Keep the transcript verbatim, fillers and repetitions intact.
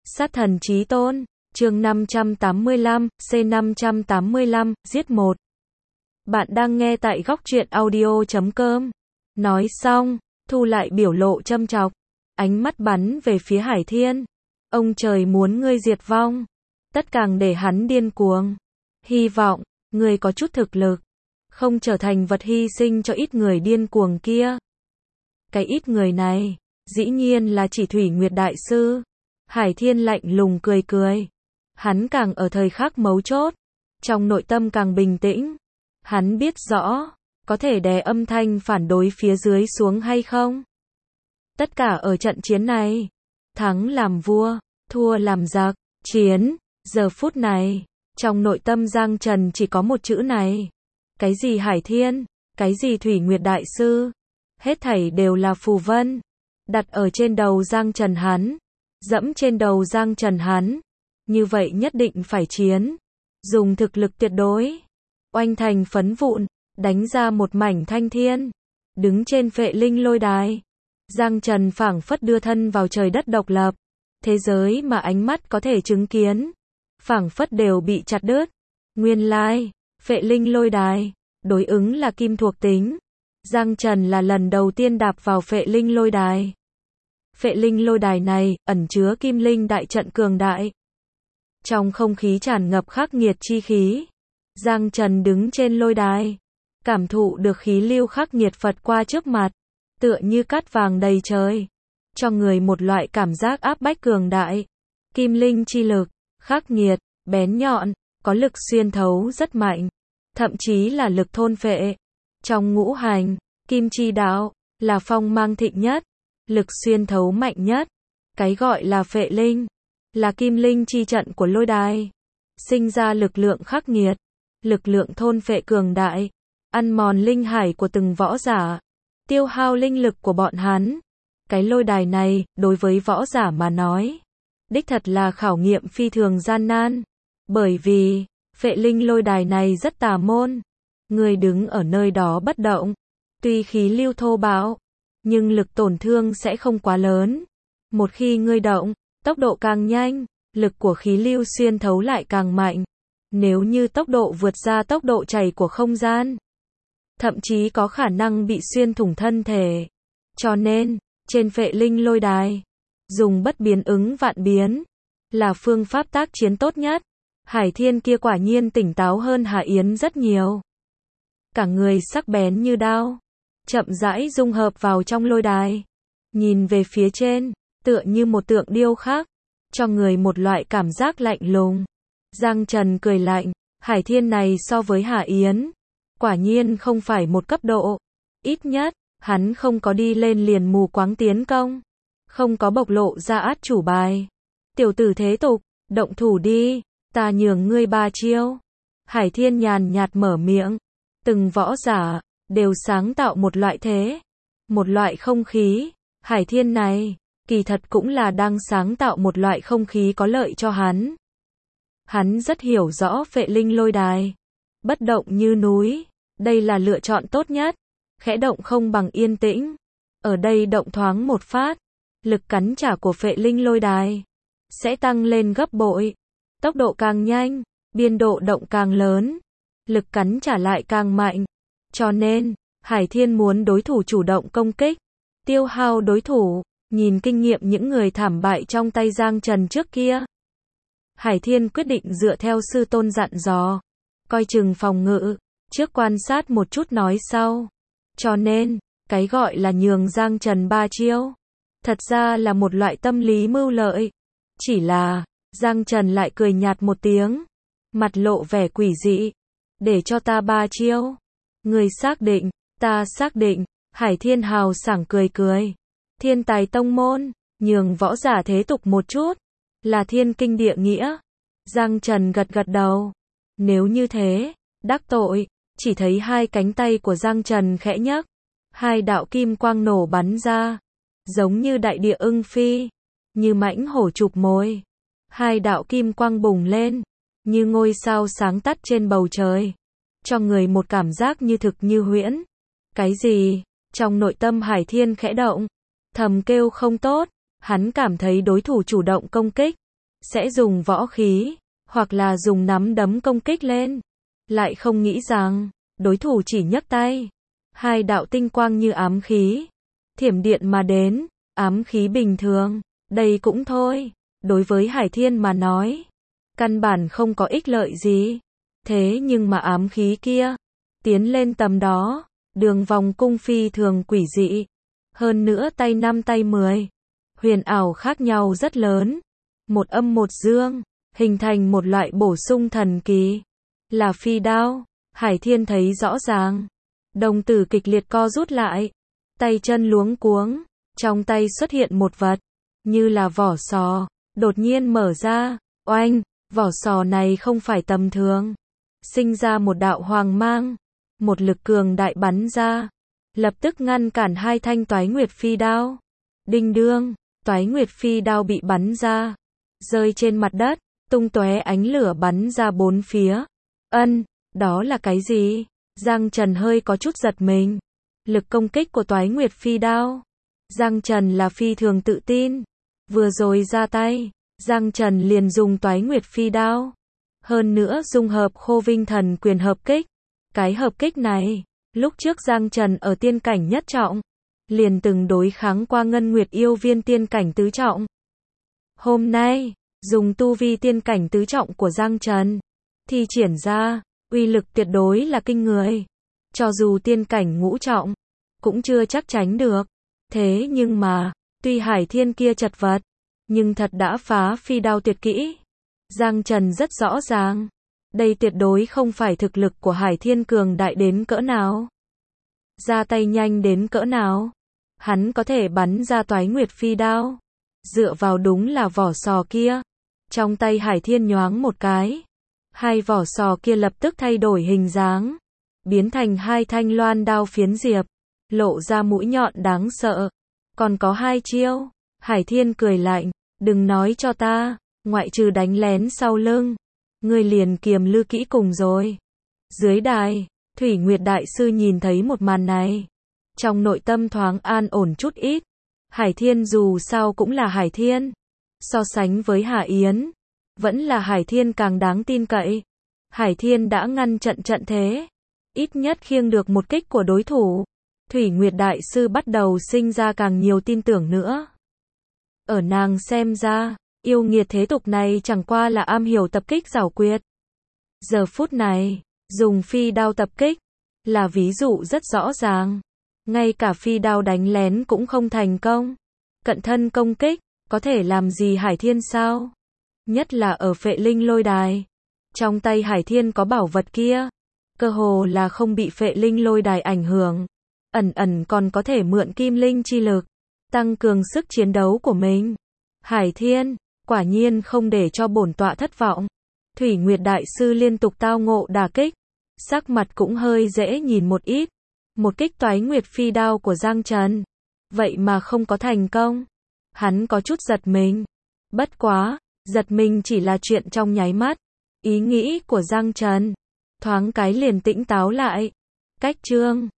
Sát thần chí tôn, chương năm trăm tám mươi lăm, C năm trăm tám mươi lăm, giết một. Bạn đang nghe tại góc truyện audio chấm com. Nói xong, thu lại biểu lộ châm chọc, ánh mắt bắn về phía Hải Thiên. Ông trời muốn ngươi diệt vong, tất càng để hắn điên cuồng. Hy vọng, ngươi có chút thực lực, không trở thành vật hy sinh cho ít người điên cuồng kia. Cái ít người này, dĩ nhiên là chỉ Thủy Nguyệt Đại Sư. Hải Thiên lạnh lùng cười cười. Hắn càng ở thời khắc mấu chốt, trong nội tâm càng bình tĩnh. Hắn biết rõ, có thể đè âm thanh phản đối phía dưới xuống hay không. Tất cả ở trận chiến này, thắng làm vua, thua làm giặc, chiến. Giờ phút này, trong nội tâm Giang Trần chỉ có một chữ này. Cái gì Hải Thiên, cái gì Thủy Nguyệt Đại Sư, hết thảy đều là phù vân. Đặt ở trên đầu Giang Trần hắn, dẫm trên đầu Giang Trần hắn, như vậy nhất định phải chiến, dùng thực lực tuyệt đối, oanh thành phấn vụn, đánh ra một mảnh thanh thiên. Đứng trên Phệ Linh lôi đài, Giang Trần phảng phất đưa thân vào trời đất độc lập, thế giới mà ánh mắt có thể chứng kiến, phảng phất đều bị chặt đứt. Nguyên lai, Phệ Linh lôi đài, đối ứng là kim thuộc tính. Giang Trần là lần đầu tiên đạp vào Phệ Linh lôi đài. Phệ Linh lôi đài này, ẩn chứa kim linh đại trận cường đại. Trong không khí tràn ngập khắc nghiệt chi khí. Giang Trần đứng trên lôi đài, cảm thụ được khí lưu khắc nghiệt phật qua trước mặt, tựa như cát vàng đầy trời, cho người một loại cảm giác áp bách cường đại. Kim linh chi lực, khắc nghiệt, bén nhọn, có lực xuyên thấu rất mạnh, thậm chí là lực thôn phệ. Trong ngũ hành, kim chi đạo, là phong mang thịnh nhất, lực xuyên thấu mạnh nhất. Cái gọi là phệ linh, là kim linh chi trận của lôi đài, sinh ra lực lượng khắc nghiệt, lực lượng thôn phệ cường đại, ăn mòn linh hải của từng võ giả, tiêu hao linh lực của bọn hắn. Cái lôi đài này, đối với võ giả mà nói, đích thật là khảo nghiệm phi thường gian nan, bởi vì, phệ linh lôi đài này rất tà môn. Người đứng ở nơi đó bất động, tuy khí lưu thô bạo, nhưng lực tổn thương sẽ không quá lớn. Một khi ngươi động, tốc độ càng nhanh, lực của khí lưu xuyên thấu lại càng mạnh. Nếu như tốc độ vượt ra tốc độ chảy của không gian, thậm chí có khả năng bị xuyên thủng thân thể. Cho nên, trên Phệ Linh lôi đài, dùng bất biến ứng vạn biến, là phương pháp tác chiến tốt nhất. Hải Thiên kia quả nhiên tỉnh táo hơn Hà Yến rất nhiều. Cả người sắc bén như đao, chậm rãi dung hợp vào trong lôi đài. Nhìn về phía trên, tựa như một tượng điêu khắc, cho người một loại cảm giác lạnh lùng. Giang Trần cười lạnh, Hải Thiên này so với Hà Yến, quả nhiên không phải một cấp độ. Ít nhất, hắn không có đi lên liền mù quáng tiến công, không có bộc lộ ra át chủ bài. Tiểu tử thế tục, động thủ đi, ta nhường ngươi ba chiêu. Hải Thiên nhàn nhạt mở miệng. Từng võ giả, đều sáng tạo một loại thế, một loại không khí. Hải Thiên này, kỳ thật cũng là đang sáng tạo một loại không khí có lợi cho hắn. Hắn rất hiểu rõ Phệ Linh lôi đài, bất động như núi, đây là lựa chọn tốt nhất. Khẽ động không bằng yên tĩnh, ở đây động thoáng một phát, lực cắn trả của Phệ Linh lôi đài sẽ tăng lên gấp bội. Tốc độ càng nhanh, biên độ động càng lớn, lực cắn trả lại càng mạnh. Cho nên, Hải Thiên muốn đối thủ chủ động công kích, tiêu hao đối thủ. Nhìn kinh nghiệm những người thảm bại trong tay Giang Trần trước kia, Hải Thiên quyết định dựa theo sư tôn dặn dò, coi chừng phòng ngự, trước quan sát một chút nói sau. Cho nên, cái gọi là nhường Giang Trần ba chiêu, thật ra là một loại tâm lý mưu lợi. Chỉ là, Giang Trần lại cười nhạt một tiếng, mặt lộ vẻ quỷ dị. Để cho ta ba chiêu. Người xác định, ta xác định. Hải Thiên hào sảng cười cười. Thiên tài tông môn, nhường võ giả thế tục một chút, là thiên kinh địa nghĩa. Giang Trần gật gật đầu. Nếu như thế, đắc tội. Chỉ thấy hai cánh tay của Giang Trần khẽ nhấc, hai đạo kim quang nổ bắn ra, giống như đại địa ưng phi, như mãnh hổ chụp mồi. Hai đạo kim quang bùng lên, như ngôi sao sáng tắt trên bầu trời, cho người một cảm giác như thực như huyễn. Cái gì? Trong nội tâm Hải Thiên khẽ động, thầm kêu không tốt. Hắn cảm thấy đối thủ chủ động công kích, sẽ dùng võ khí, hoặc là dùng nắm đấm công kích lên. Lại không nghĩ rằng, đối thủ chỉ nhấc tay. Hai đạo tinh quang như ám khí. Thiểm điện mà đến, ám khí bình thường. Đây cũng thôi. Đối với Hải Thiên mà nói, căn bản không có ích lợi gì. Thế nhưng mà ám khí kia, tiến lên tầm đó, đường vòng cung phi thường quỷ dị. Hơn nữa tay năm tay mười. Huyền ảo khác nhau rất lớn. Một âm một dương, hình thành một loại bổ sung thần kỳ. Là phi đao. Hải Thiên thấy rõ ràng. Đồng tử kịch liệt co rút lại. Tay chân luống cuống. Trong tay xuất hiện một vật. Như là vỏ sò. Đột nhiên mở ra. Oanh. Vỏ sò này không phải tầm thường. Sinh ra một đạo hoàng mang. Một lực cường đại bắn ra. Lập tức ngăn cản hai thanh toái nguyệt phi đao. Đinh đương. Toái nguyệt phi đao bị bắn ra. Rơi trên mặt đất. Tung tóe ánh lửa bắn ra bốn phía. Ân. Đó là cái gì? Giang Trần hơi có chút giật mình. Lực công kích của toái nguyệt phi đao. Giang Trần là phi thường tự tin. Vừa rồi ra tay, Giang Trần liền dùng toái nguyệt phi đao. Hơn nữa dung hợp khô vinh thần quyền hợp kích. Cái hợp kích này, lúc trước Giang Trần ở tiên cảnh nhất trọng, liền từng đối kháng qua ngân nguyệt yêu viên tiên cảnh tứ trọng. Hôm nay, dùng tu vi tiên cảnh tứ trọng của Giang Trần, thi triển ra, uy lực tuyệt đối là kinh người. Cho dù tiên cảnh ngũ trọng, cũng chưa chắc tránh được. Thế nhưng mà, tuy Hải Thiên kia chật vật, nhưng thật đã phá phi đao tuyệt kỹ. Giang Trần rất rõ ràng, đây tuyệt đối không phải thực lực của Hải Thiên cường đại đến cỡ nào, ra tay nhanh đến cỡ nào. Hắn có thể bắn ra toái nguyệt phi đao, dựa vào đúng là vỏ sò kia. Trong tay Hải Thiên nhoáng một cái, hai vỏ sò kia lập tức thay đổi hình dáng, biến thành hai thanh loan đao phiến diệp, lộ ra mũi nhọn đáng sợ. Còn có hai chiêu. Hải Thiên cười lạnh, đừng nói cho ta, ngoại trừ đánh lén sau lưng, ngươi liền kiềm lư kỹ cùng rồi. Dưới đài, Thủy Nguyệt Đại Sư nhìn thấy một màn này, trong nội tâm thoáng an ổn chút ít. Hải Thiên dù sao cũng là Hải Thiên. So sánh với Hạ Yến, vẫn là Hải Thiên càng đáng tin cậy. Hải Thiên đã ngăn trận trận thế, ít nhất khiêng được một kích của đối thủ. Thủy Nguyệt Đại Sư bắt đầu sinh ra càng nhiều tin tưởng nữa. Ở nàng xem ra, yêu nghiệt thế tục này chẳng qua là am hiểu tập kích giảo quyệt. Giờ phút này, dùng phi đao tập kích, là ví dụ rất rõ ràng. Ngay cả phi đao đánh lén cũng không thành công. Cận thân công kích, có thể làm gì Hải Thiên sao? Nhất là ở Phệ Linh Lôi Đài. Trong tay Hải Thiên có bảo vật kia, cơ hồ là không bị Phệ Linh Lôi Đài ảnh hưởng. Ẩn ẩn còn có thể mượn kim linh chi lực, tăng cường sức chiến đấu của mình. Hải Thiên, quả nhiên không để cho bổn tọa thất vọng. Thủy Nguyệt Đại Sư liên tục tao ngộ đả kích, sắc mặt cũng hơi dễ nhìn một ít. Một kích toái nguyệt phi đao của Giang Trần, vậy mà không có thành công. Hắn có chút giật mình. Bất quá, giật mình chỉ là chuyện trong nháy mắt. Ý nghĩ của Giang Trần thoáng cái liền tĩnh táo lại. Cách chương